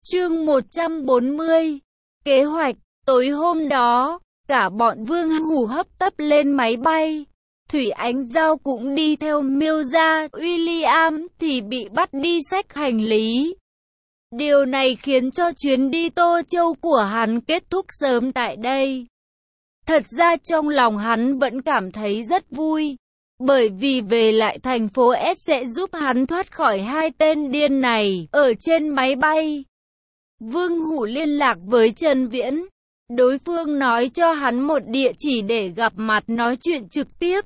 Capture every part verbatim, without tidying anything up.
Chương một trăm bốn mươi. Kế hoạch. Tối hôm đó, cả bọn Vương Hủ hấp tấp lên máy bay. Thủy Ánh Giao cũng đi theo Miêu ra, William thì bị bắt đi xách hành lý. Điều này khiến cho chuyến đi Tô Châu của hắn kết thúc sớm tại đây. Thật ra trong lòng hắn vẫn cảm thấy rất vui, bởi vì về lại thành phố S sẽ giúp hắn thoát khỏi hai tên điên này. Ở trên máy bay, Vương Hủ liên lạc với Trần Viễn. Đối phương nói cho hắn một địa chỉ để gặp mặt nói chuyện trực tiếp.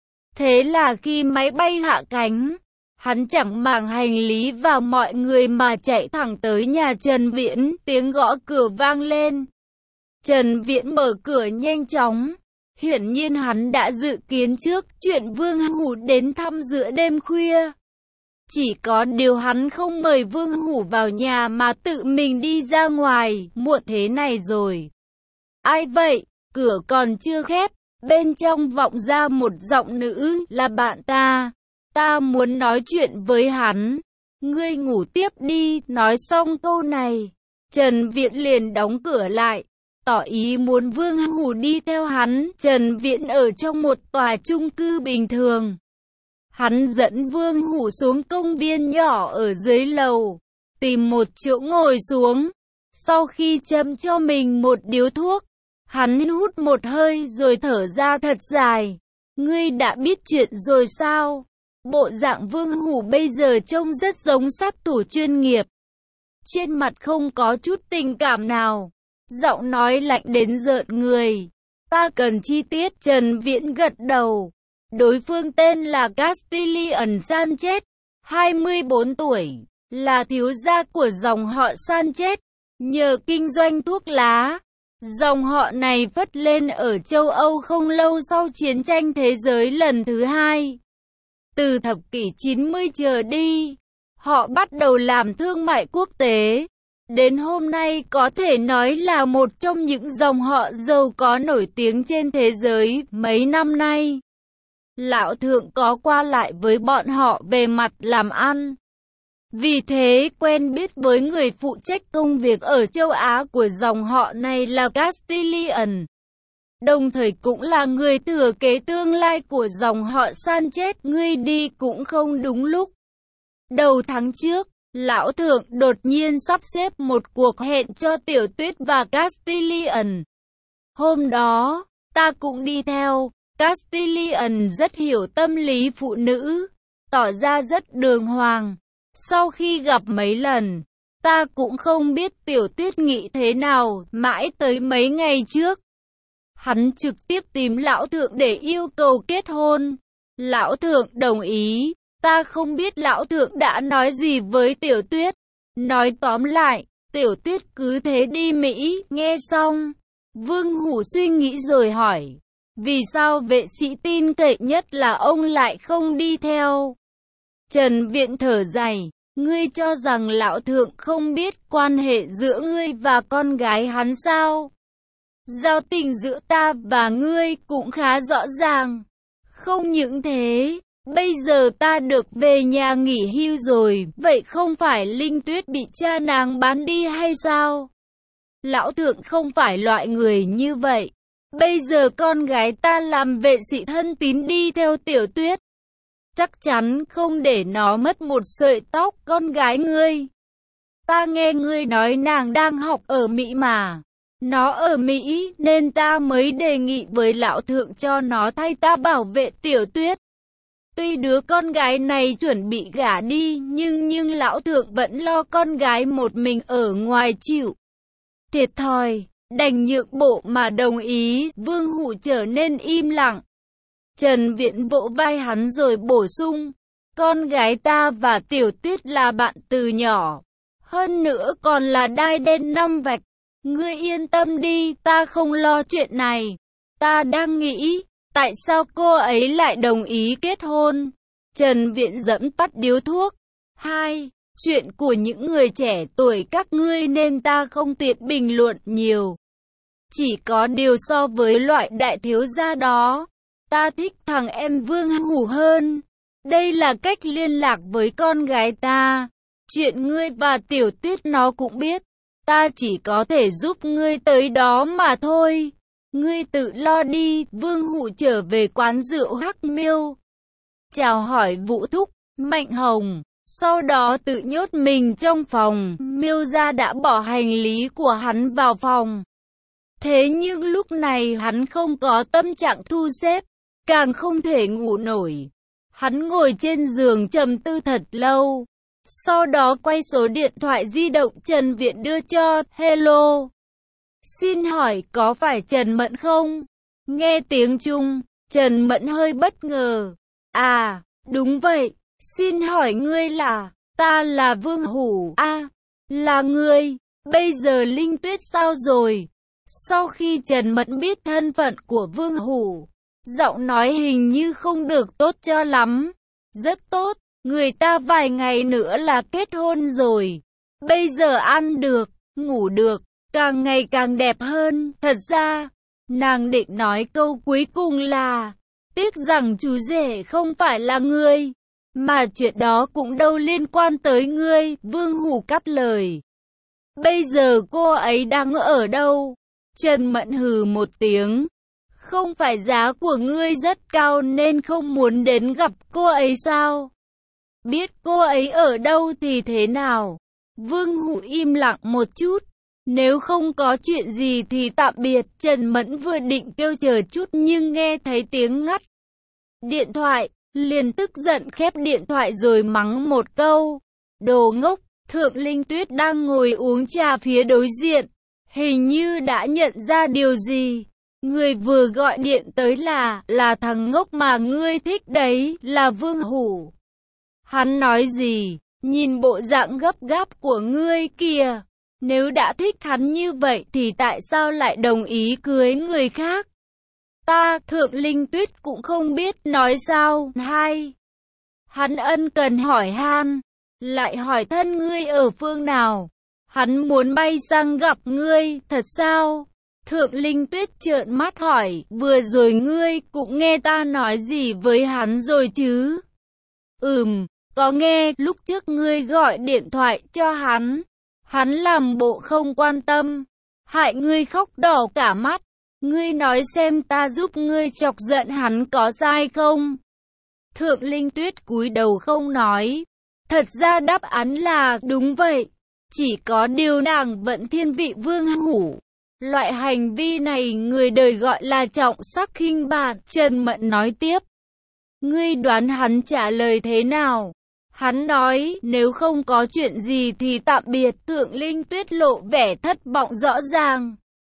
Thế là khi máy bay hạ cánh, hắn chẳng màng hành lý và mọi người mà chạy thẳng tới nhà Trần Viễn. Tiếng gõ cửa vang lên. Trần Viễn mở cửa nhanh chóng. Hiển nhiên hắn đã dự kiến trước chuyện Vương Hủ đến thăm giữa đêm khuya. Chỉ có điều hắn không mời Vương Hủ vào nhà mà tự mình đi ra ngoài. Muộn thế này rồi. Ai vậy? Cửa còn chưa khép, bên trong vọng ra một giọng nữ. Là bạn ta. Ta muốn nói chuyện với hắn. Ngươi ngủ tiếp đi. Nói xong câu này, Trần Viễn liền đóng cửa lại, tỏ ý muốn Vương Hủ đi theo hắn. Trần Viễn ở trong một tòa chung cư bình thường. Hắn dẫn Vương Hủ xuống công viên nhỏ ở dưới lầu, tìm một chỗ ngồi xuống. Sau khi châm cho mình một điếu thuốc, hắn hút một hơi rồi thở ra thật dài. Ngươi đã biết chuyện rồi sao? Bộ dạng Vương Hủ bây giờ trông rất giống sát thủ chuyên nghiệp. Trên mặt không có chút tình cảm nào, giọng nói lạnh đến rợn người. Ta cần chi tiết. Trần Viễn gật đầu. Đối phương tên là Castellan Sanchez, hai mươi bốn tuổi, là thiếu gia của dòng họ Sanchez. Nhờ kinh doanh thuốc lá, dòng họ này phất lên ở châu Âu không lâu sau chiến tranh thế giới lần thứ hai. Từ thập kỷ chín mươi trở đi, họ bắt đầu làm thương mại quốc tế. Đến hôm nay có thể nói là một trong những dòng họ giàu có nổi tiếng trên thế giới. Mấy năm nay, Lão Thượng có qua lại với bọn họ về mặt làm ăn. Vì thế quen biết với người phụ trách công việc ở châu Á của dòng họ này là Castellan. Đồng thời cũng là người thừa kế tương lai của dòng họ Sanchez. Ngươi đi cũng không đúng lúc. Đầu tháng trước, Lão Thượng đột nhiên sắp xếp một cuộc hẹn cho Tiểu Tuyết và Castellan. Hôm đó, ta cũng đi theo. Castellan rất hiểu tâm lý phụ nữ, tỏ ra rất đường hoàng. Sau khi gặp mấy lần, ta cũng không biết Tiểu Tuyết nghĩ thế nào. Mãi tới mấy ngày trước, hắn trực tiếp tìm Lão Thượng để yêu cầu kết hôn. Lão Thượng đồng ý. Ta không biết Lão Thượng đã nói gì với Tiểu Tuyết. Nói tóm lại, Tiểu Tuyết cứ thế đi Mỹ. Nghe xong, Vương Hủ suy nghĩ rồi hỏi, vì sao vệ sĩ tin cậy nhất là ông lại không đi theo? Trần Viễn thở dài. Ngươi cho rằng Lão Thượng không biết quan hệ giữa ngươi và con gái hắn sao? Giao tình giữa ta và ngươi cũng khá rõ ràng. Không những thế, bây giờ ta được về nhà nghỉ hưu rồi, vậy không phải Linh Tuyết bị cha nàng bán đi hay sao? Lão Thượng không phải loại người như vậy. Bây giờ con gái ta làm vệ sĩ thân tín đi theo Tiểu Tuyết, chắc chắn không để nó mất một sợi tóc. Con gái ngươi, ta nghe ngươi nói nàng đang học ở Mỹ mà. Nó ở Mỹ nên ta mới đề nghị với Lão Thượng cho nó thay ta bảo vệ Tiểu Tuyết. Tuy đứa con gái này chuẩn bị gả đi, nhưng nhưng Lão Thượng vẫn lo con gái một mình ở ngoài chịu thiệt thòi, đành nhượng bộ mà đồng ý. Vương Hủ trở nên im lặng. Trần Viễn vỗ vai hắn rồi bổ sung, con gái ta và Tiểu Tuyết là bạn từ nhỏ, hơn nữa còn là đai đen năm vạch. Ngươi yên tâm đi, ta không lo chuyện này. Ta đang nghĩ, tại sao cô ấy lại đồng ý kết hôn? Trần Viễn dẫm tắt điếu thuốc. Hai, chuyện của những người trẻ tuổi các ngươi nên ta không tiện bình luận nhiều. Chỉ có điều so với loại đại thiếu gia đó, ta thích thằng em Vương Hủ hơn. Đây là cách liên lạc với con gái ta. Chuyện ngươi và Tiểu Tuyết nó cũng biết. Ta chỉ có thể giúp ngươi tới đó mà thôi. Ngươi tự lo đi. Vương Hụ trở về quán rượu Hắc Miêu, chào hỏi Vũ Thúc, Mạnh Hồng, sau đó tự nhốt mình trong phòng. Miêu gia đã bỏ hành lý của hắn vào phòng. Thế nhưng lúc này hắn không có tâm trạng thu xếp, càng không thể ngủ nổi. Hắn ngồi trên giường trầm tư thật lâu. Sau đó quay số điện thoại di động Trần Viện đưa cho. Hello. Xin hỏi có phải Trần Mẫn không? Nghe tiếng Trung, Trần Mẫn hơi bất ngờ. À, đúng vậy. Xin hỏi ngươi là? Ta là Vương Hủ. À, là ngươi. Bây giờ Linh Tuyết sao rồi? Sau khi Trần Mẫn biết thân phận của Vương Hủ, giọng nói hình như không được tốt cho lắm. Rất tốt, người ta vài ngày nữa là kết hôn rồi. Bây giờ ăn được, ngủ được, càng ngày càng đẹp hơn. Thật ra, nàng định nói câu cuối cùng là, tiếc rằng chú rể không phải là ngươi, mà chuyện đó cũng đâu liên quan tới ngươi. Vương Hủ cắt lời. Bây giờ cô ấy đang ở đâu? Trần Mẫn hừ một tiếng. Không phải giá của ngươi rất cao nên không muốn đến gặp cô ấy sao? Biết cô ấy ở đâu thì thế nào? Vương Hủ im lặng một chút. Nếu không có chuyện gì thì tạm biệt. Trần Mẫn vừa định kêu chờ chút nhưng nghe thấy tiếng ngắt điện thoại, liền tức giận khép điện thoại rồi mắng một câu. Đồ ngốc. Thượng Linh Tuyết đang ngồi uống trà phía đối diện, hình như đã nhận ra điều gì. Người vừa gọi điện tới là, là thằng ngốc mà ngươi thích đấy, là Vương Hủ. Hắn nói gì? Nhìn bộ dạng gấp gáp của ngươi kìa. Nếu đã thích hắn như vậy thì tại sao lại đồng ý cưới người khác? Ta, Thượng Linh Tuyết cũng không biết nói sao. Hai. Hắn ân cần hỏi han, lại hỏi thân ngươi ở phương nào. Hắn muốn bay sang gặp ngươi, thật sao? Thượng Linh Tuyết trợn mắt hỏi, vừa rồi ngươi cũng nghe ta nói gì với hắn rồi chứ? Ừm, có nghe, lúc trước ngươi gọi điện thoại cho hắn. Hắn làm bộ không quan tâm, hại ngươi khóc đỏ cả mắt. Ngươi nói xem ta giúp ngươi chọc giận hắn có sai không? Thượng Linh Tuyết cúi đầu không nói. Thật ra đáp án là đúng vậy. Chỉ có điều nàng vẫn thiên vị Vương Hủ. Loại hành vi này người đời gọi là trọng sắc khinh bạc. Trần Mẫn nói tiếp. Ngươi đoán hắn trả lời thế nào? Hắn nói nếu không có chuyện gì thì tạm biệt. Thượng Linh Tuyết lộ vẻ thất vọng rõ ràng.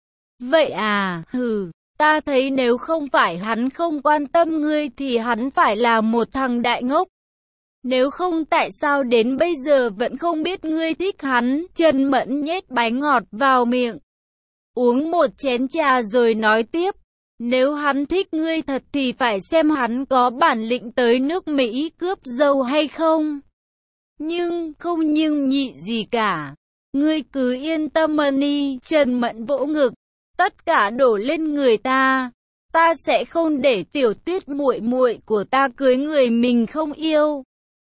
Vậy à, hừ, ta thấy nếu không phải hắn không quan tâm ngươi thì hắn phải là một thằng đại ngốc. Nếu không tại sao đến bây giờ vẫn không biết ngươi thích hắn? Trần Mẫn nhét bánh ngọt vào miệng, uống một chén trà rồi nói tiếp. Nếu hắn thích ngươi thật thì phải xem hắn có bản lĩnh tới nước Mỹ cướp dâu hay không. Nhưng, không nhưng nhị gì cả. Ngươi cứ yên tâm đi. Trần Mẫn vỗ ngực. Tất cả đổ lên người ta. Ta sẽ không để Tiểu Tuyết muội muội của ta cưới người mình không yêu.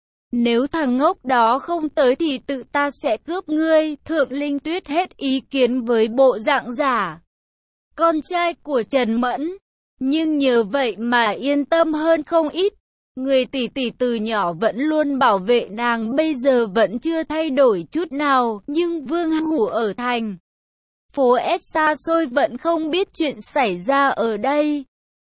Nếu thằng ngốc đó không tới thì tự ta sẽ cướp ngươi. Thượng Linh Tuyết hết ý kiến với bộ dạng giả con trai của Trần Mẫn. Nhưng nhờ vậy mà yên tâm hơn không ít. Người tỷ tỷ từ nhỏ vẫn luôn bảo vệ nàng bây giờ vẫn chưa thay đổi chút nào. Nhưng Vương Hủ ở thành phố S xa xôi vẫn không biết chuyện xảy ra ở đây.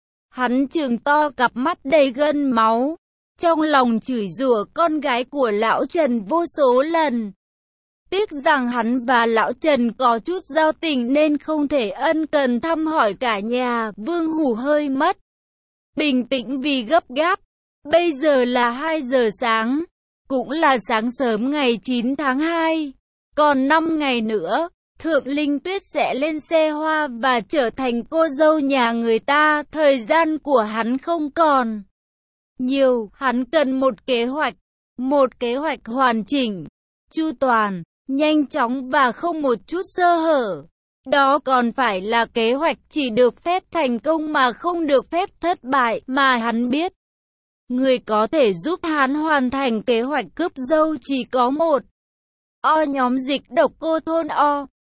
Hắn trừng to cặp mắt đầy gân máu, trong lòng chửi rủa con gái của lão Trần vô số lần. Tiếc rằng hắn và lão Trần có chút giao tình nên không thể ân cần thăm hỏi cả nhà. Vương Hủ hơi mất bình tĩnh vì gấp gáp. Bây giờ là hai giờ sáng, cũng là sáng sớm ngày chín tháng hai. Còn năm ngày nữa, Thượng Linh Tuyết sẽ lên xe hoa và trở thành cô dâu nhà người ta. Thời gian của hắn không còn nhiều, hắn cần một kế hoạch, một kế hoạch hoàn chỉnh, chu toàn, nhanh chóng và không một chút sơ hở. Đó còn phải là kế hoạch chỉ được phép thành công mà không được phép thất bại, mà hắn biết. Người có thể giúp hắn hoàn thành kế hoạch cướp dâu chỉ có một. O. Nhóm dịch độc cô thôn O.